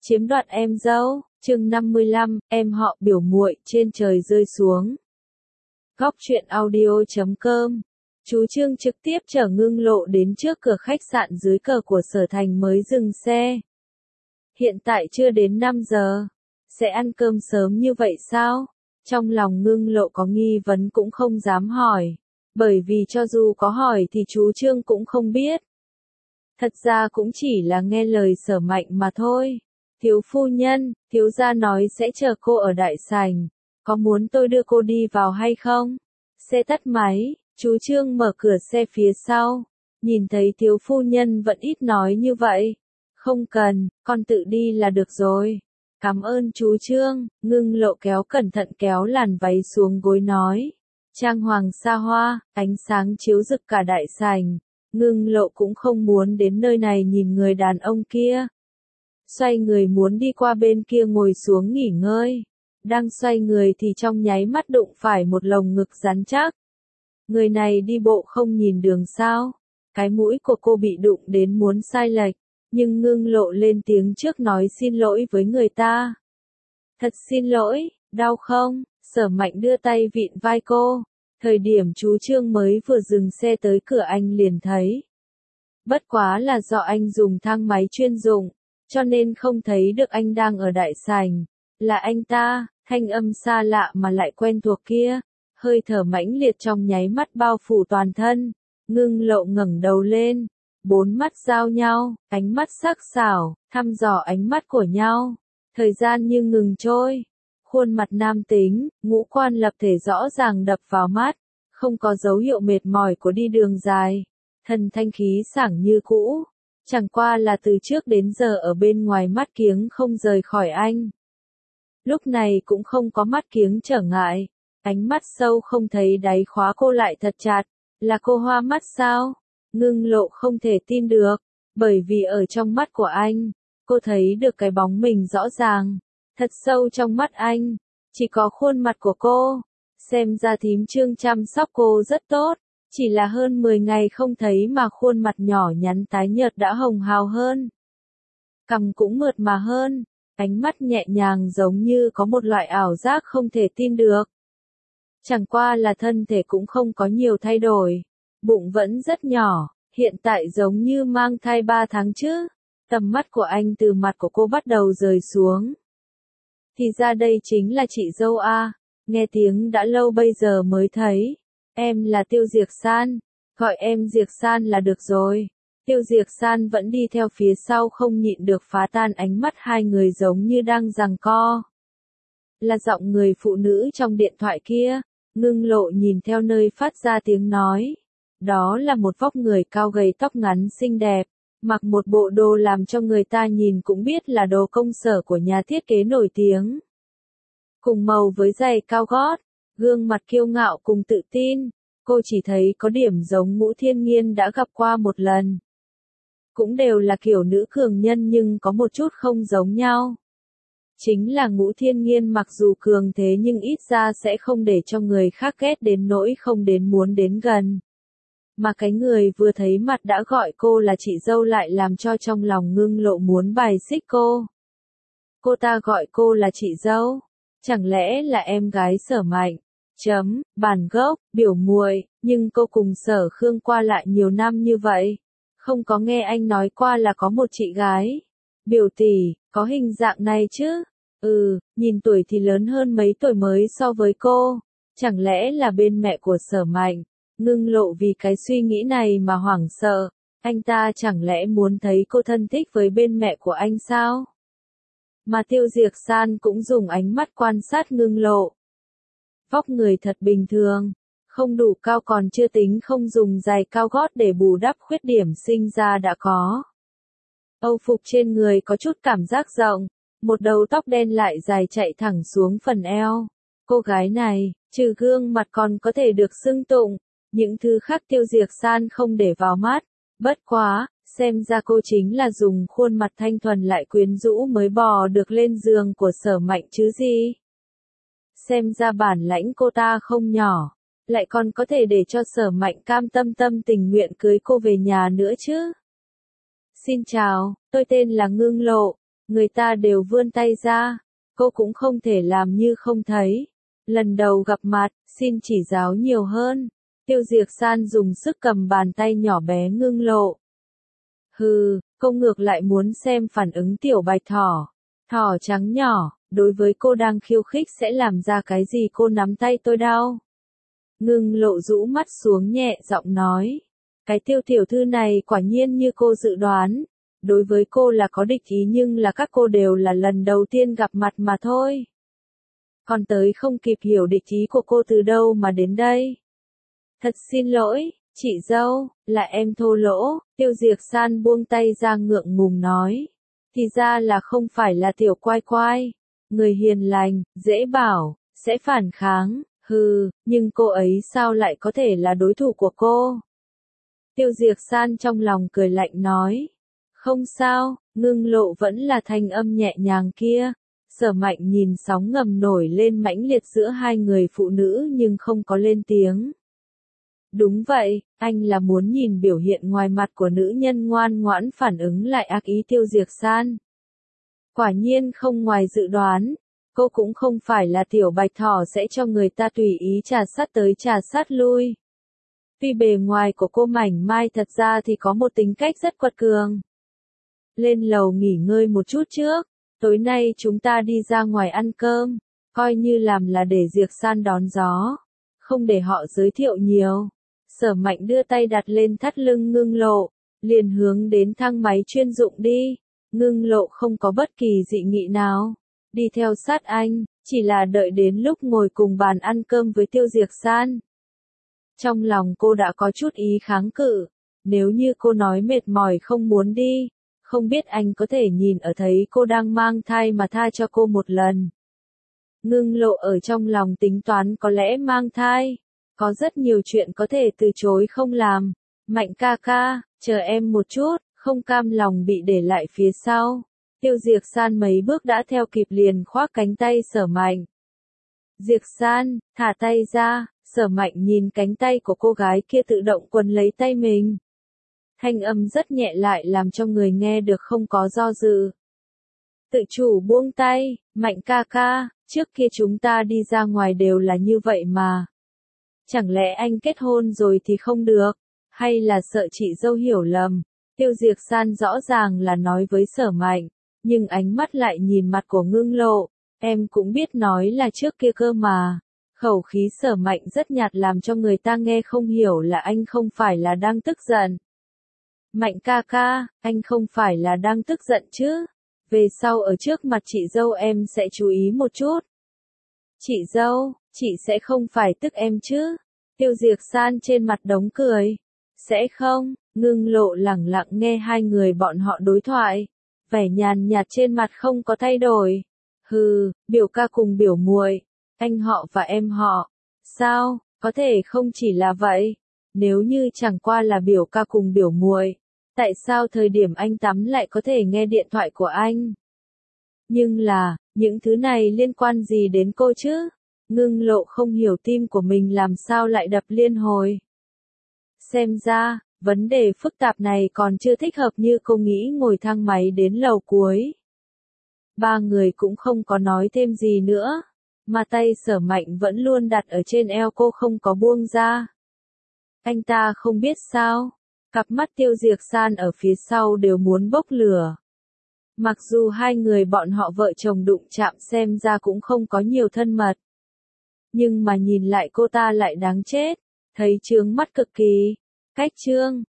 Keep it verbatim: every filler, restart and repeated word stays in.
chiếm đoạt em dâu, chương năm mươi lăm, em họ biểu muội trên trời rơi xuống. Góc truyện audio chấm com. Chú Trương trực tiếp chở Ngưng Lộ đến trước cửa khách sạn dưới cờ của Sở Thành mới dừng xe. Hiện tại chưa đến năm giờ. Sẽ ăn cơm sớm như vậy sao? Trong lòng Ngưng Lộ có nghi vấn cũng không dám hỏi. Bởi vì cho dù có hỏi thì chú Trương cũng không biết. Thật ra cũng chỉ là nghe lời Sở Mạnh mà thôi. Thiếu phu nhân, thiếu gia nói sẽ chờ cô ở đại sảnh. Có muốn tôi đưa cô đi vào hay không? Xe tắt máy, chú Trương mở cửa xe phía sau. Nhìn thấy thiếu phu nhân vẫn ít nói như vậy. Không cần, con tự đi là được rồi. Cảm ơn chú Trương. Ngưng Lộ kéo cẩn thận kéo làn váy xuống gối nói. Trang hoàng xa hoa, ánh sáng chiếu rực cả đại sảnh. Ngưng Lộ cũng không muốn đến nơi này nhìn người đàn ông kia. Xoay người muốn đi qua bên kia ngồi xuống nghỉ ngơi. Đang xoay người thì trong nháy mắt đụng phải một lồng ngực rắn chắc. Người này đi bộ không nhìn đường sao. Cái mũi của cô bị đụng đến muốn sai lệch. Nhưng Ngưng Lộ lên tiếng trước nói xin lỗi với người ta. Thật xin lỗi, đau không? Sở Mạnh đưa tay vịn vai cô. Thời điểm chú Trương mới vừa dừng xe tới cửa anh liền thấy. Bất quá là do anh dùng thang máy chuyên dụng, cho nên không thấy được anh đang ở đại sảnh. Là anh ta, thanh âm xa lạ mà lại quen thuộc kia. Hơi thở mãnh liệt trong nháy mắt bao phủ toàn thân. Ngưng Lộ ngẩng đầu lên. Bốn mắt giao nhau, ánh mắt sắc sảo, thăm dò ánh mắt của nhau. Thời gian như ngừng trôi. Khuôn mặt nam tính, ngũ quan lập thể rõ ràng đập vào mắt. Không có dấu hiệu mệt mỏi của đi đường dài. Thần thanh khí sảng như cũ. Chẳng qua là từ trước đến giờ ở bên ngoài mắt kiếng không rời khỏi anh. Lúc này cũng không có mắt kiếng trở ngại. Ánh mắt sâu không thấy đáy khóa cô lại thật chặt. Là cô hoa mắt sao? Ngưng Lộ không thể tin được. Bởi vì ở trong mắt của anh, cô thấy được cái bóng mình rõ ràng. Thật sâu trong mắt anh, chỉ có khuôn mặt của cô. Xem ra thím Trương chăm sóc cô rất tốt. Chỉ là hơn mười ngày không thấy mà khuôn mặt nhỏ nhắn tái nhợt đã hồng hào hơn. Cằm cũng mượt mà hơn. Ánh mắt nhẹ nhàng giống như có một loại ảo giác không thể tin được. Chẳng qua là thân thể cũng không có nhiều thay đổi. Bụng vẫn rất nhỏ, hiện tại giống như mang thai ba tháng chứ. Tầm mắt của anh từ mặt của cô bắt đầu rời xuống. Thì ra đây chính là chị dâu A. Nghe tiếng đã lâu bây giờ mới thấy. Em là Tiêu Diệc San. Gọi em Diệc San là được rồi. Tiêu Diệc San vẫn đi theo phía sau không nhịn được phá tan ánh mắt hai người giống như đang giằng co. Là giọng người phụ nữ trong điện thoại kia. Ngưng Lộ nhìn theo nơi phát ra tiếng nói. Đó là một vóc người cao gầy tóc ngắn xinh đẹp. Mặc một bộ đồ làm cho người ta nhìn cũng biết là đồ công sở của nhà thiết kế nổi tiếng. Cùng màu với giày cao gót, gương mặt kiêu ngạo cùng tự tin, cô chỉ thấy có điểm giống Ngũ Thiên Nghiên đã gặp qua một lần. Cũng đều là kiểu nữ cường nhân nhưng có một chút không giống nhau. Chính là Ngũ Thiên Nghiên mặc dù cường thế nhưng ít ra sẽ không để cho người khác ghét đến nỗi không đến muốn đến gần. Mà cái người vừa thấy mặt đã gọi cô là chị dâu lại làm cho trong lòng Ngưng Lộ muốn bài xích cô. Cô ta gọi cô là chị dâu. Chẳng lẽ là em gái Sở Mạnh? Chấm, bản gốc, biểu muội, nhưng cô cùng Sở Khương qua lại nhiều năm như vậy. Không có nghe anh nói qua là có một chị gái. Biểu tỷ, có hình dạng này chứ? Ừ, nhìn tuổi thì lớn hơn mấy tuổi mới so với cô. Chẳng lẽ là bên mẹ của Sở Mạnh? Ngưng Lộ vì cái suy nghĩ này mà hoảng sợ. Anh ta chẳng lẽ muốn thấy cô thân thích với bên mẹ của anh sao? Mà Tiêu Diệc San cũng dùng ánh mắt quan sát Ngưng Lộ. Vóc người thật bình thường, không đủ cao còn chưa tính không dùng giày cao gót để bù đắp khuyết điểm sinh ra đã có. Âu phục trên người có chút cảm giác rộng, một đầu tóc đen lại dài chạy thẳng xuống phần eo. Cô gái này, trừ gương mặt còn có thể được xưng tụng, những thứ khác Tiêu Diệc San không để vào mắt. Bất quá, xem ra cô chính là dùng khuôn mặt thanh thuần lại quyến rũ mới bò được lên giường của Sở Mạnh chứ gì. Xem ra bản lãnh cô ta không nhỏ, lại còn có thể để cho Sở Mạnh cam tâm tâm tình nguyện cưới cô về nhà nữa chứ. Xin chào, tôi tên là Ngưng Lộ. Người ta đều vươn tay ra, cô cũng không thể làm như không thấy. Lần đầu gặp mặt, xin chỉ giáo nhiều hơn. Tiêu Diệc San dùng sức cầm bàn tay nhỏ bé Ngưng Lộ. Hừ, cô ngược lại muốn xem phản ứng tiểu bạch thỏ. Thỏ trắng nhỏ, đối với cô đang khiêu khích sẽ làm ra cái gì cô nắm tay tôi đau. Ngưng Lộ rũ mắt xuống nhẹ giọng nói. Cái Tiêu tiểu thư này quả nhiên như cô dự đoán. Đối với cô là có địch ý nhưng là các cô đều là lần đầu tiên gặp mặt mà thôi. Còn tới không kịp hiểu địch ý của cô từ đâu mà đến đây. Thật xin lỗi, chị dâu, là em thô lỗ. Tiêu Diệc San buông tay ra ngượng ngùng nói. Thì ra là không phải là tiểu quai quai. Người hiền lành, dễ bảo, sẽ phản kháng, hừ, nhưng cô ấy sao lại có thể là đối thủ của cô? Tiêu Diệc San trong lòng cười lạnh nói. Không sao, Ngưng Lộ vẫn là thanh âm nhẹ nhàng kia. Sở Mạnh nhìn sóng ngầm nổi lên mãnh liệt giữa hai người phụ nữ nhưng không có lên tiếng. Đúng vậy, anh là muốn nhìn biểu hiện ngoài mặt của nữ nhân ngoan ngoãn phản ứng lại ác ý Tiêu Diệc San. Quả nhiên không ngoài dự đoán, cô cũng không phải là tiểu bạch thỏ sẽ cho người ta tùy ý trà sát tới trà sát lui. Tuy bề ngoài của cô mảnh mai thật ra thì có một tính cách rất quật cường. Lên lầu nghỉ ngơi một chút trước, tối nay chúng ta đi ra ngoài ăn cơm, coi như làm là để Diệc San đón gió, không để họ giới thiệu nhiều. Sở Mạnh đưa tay đặt lên thắt lưng Ngưng Lộ, liền hướng đến thang máy chuyên dụng đi. Ngưng Lộ không có bất kỳ dị nghị nào, đi theo sát anh, chỉ là đợi đến lúc ngồi cùng bàn ăn cơm với Tiêu Diệc San. Trong lòng cô đã có chút ý kháng cự, nếu như cô nói mệt mỏi không muốn đi, không biết anh có thể nhìn ở thấy cô đang mang thai mà tha cho cô một lần. Ngưng Lộ ở trong lòng tính toán có lẽ mang thai, có rất nhiều chuyện có thể từ chối không làm. Mạnh ca ca, chờ em một chút, không cam lòng bị để lại phía sau. Tiêu Diệc San mấy bước đã theo kịp liền khoác cánh tay Sở Mạnh. Diệc San, thả tay ra. Sở Mạnh nhìn cánh tay của cô gái kia tự động quấn lấy tay mình. Thanh âm rất nhẹ lại làm cho người nghe được không có do dự. Tự chủ buông tay, Mạnh ca ca, trước kia chúng ta đi ra ngoài đều là như vậy mà. Chẳng lẽ anh kết hôn rồi thì không được, hay là sợ chị dâu hiểu lầm? Tiêu Diệc San rõ ràng là nói với Sở Mạnh, nhưng ánh mắt lại nhìn mặt của Ngưng Lộ, em cũng biết nói là trước kia cơ mà. Khẩu khí Sở Mạnh rất nhạt làm cho người ta nghe không hiểu là anh không phải là đang tức giận. Mạnh ca ca, anh không phải là đang tức giận chứ? Về sau ở trước mặt chị dâu em sẽ chú ý một chút. Chị dâu, chị sẽ không phải tức em chứ? Tiêu Diệc San trên mặt đống cười. Sẽ không, Ngưng Lộ lẳng lặng nghe hai người bọn họ đối thoại. Vẻ nhàn nhạt trên mặt không có thay đổi. Hừ, biểu ca cùng biểu muội, anh họ và em họ. Sao, có thể không chỉ là vậy? Nếu như chẳng qua là biểu ca cùng biểu muội, tại sao thời điểm anh tắm lại có thể nghe điện thoại của anh? Nhưng là, những thứ này liên quan gì đến cô chứ? Ngưng Lộ không hiểu tim của mình làm sao lại đập liên hồi. Xem ra, vấn đề phức tạp này còn chưa thích hợp như cô nghĩ. Ngồi thang máy đến lầu cuối. Ba người cũng không có nói thêm gì nữa, mà tay Sở Mạnh vẫn luôn đặt ở trên eo cô không có buông ra. Anh ta không biết sao, cặp mắt Tiêu Diệc San ở phía sau đều muốn bốc lửa. Mặc dù hai người bọn họ vợ chồng đụng chạm xem ra cũng không có nhiều thân mật, nhưng mà nhìn lại cô ta lại đáng chết, thấy chướng mắt cực kỳ. Cách trương,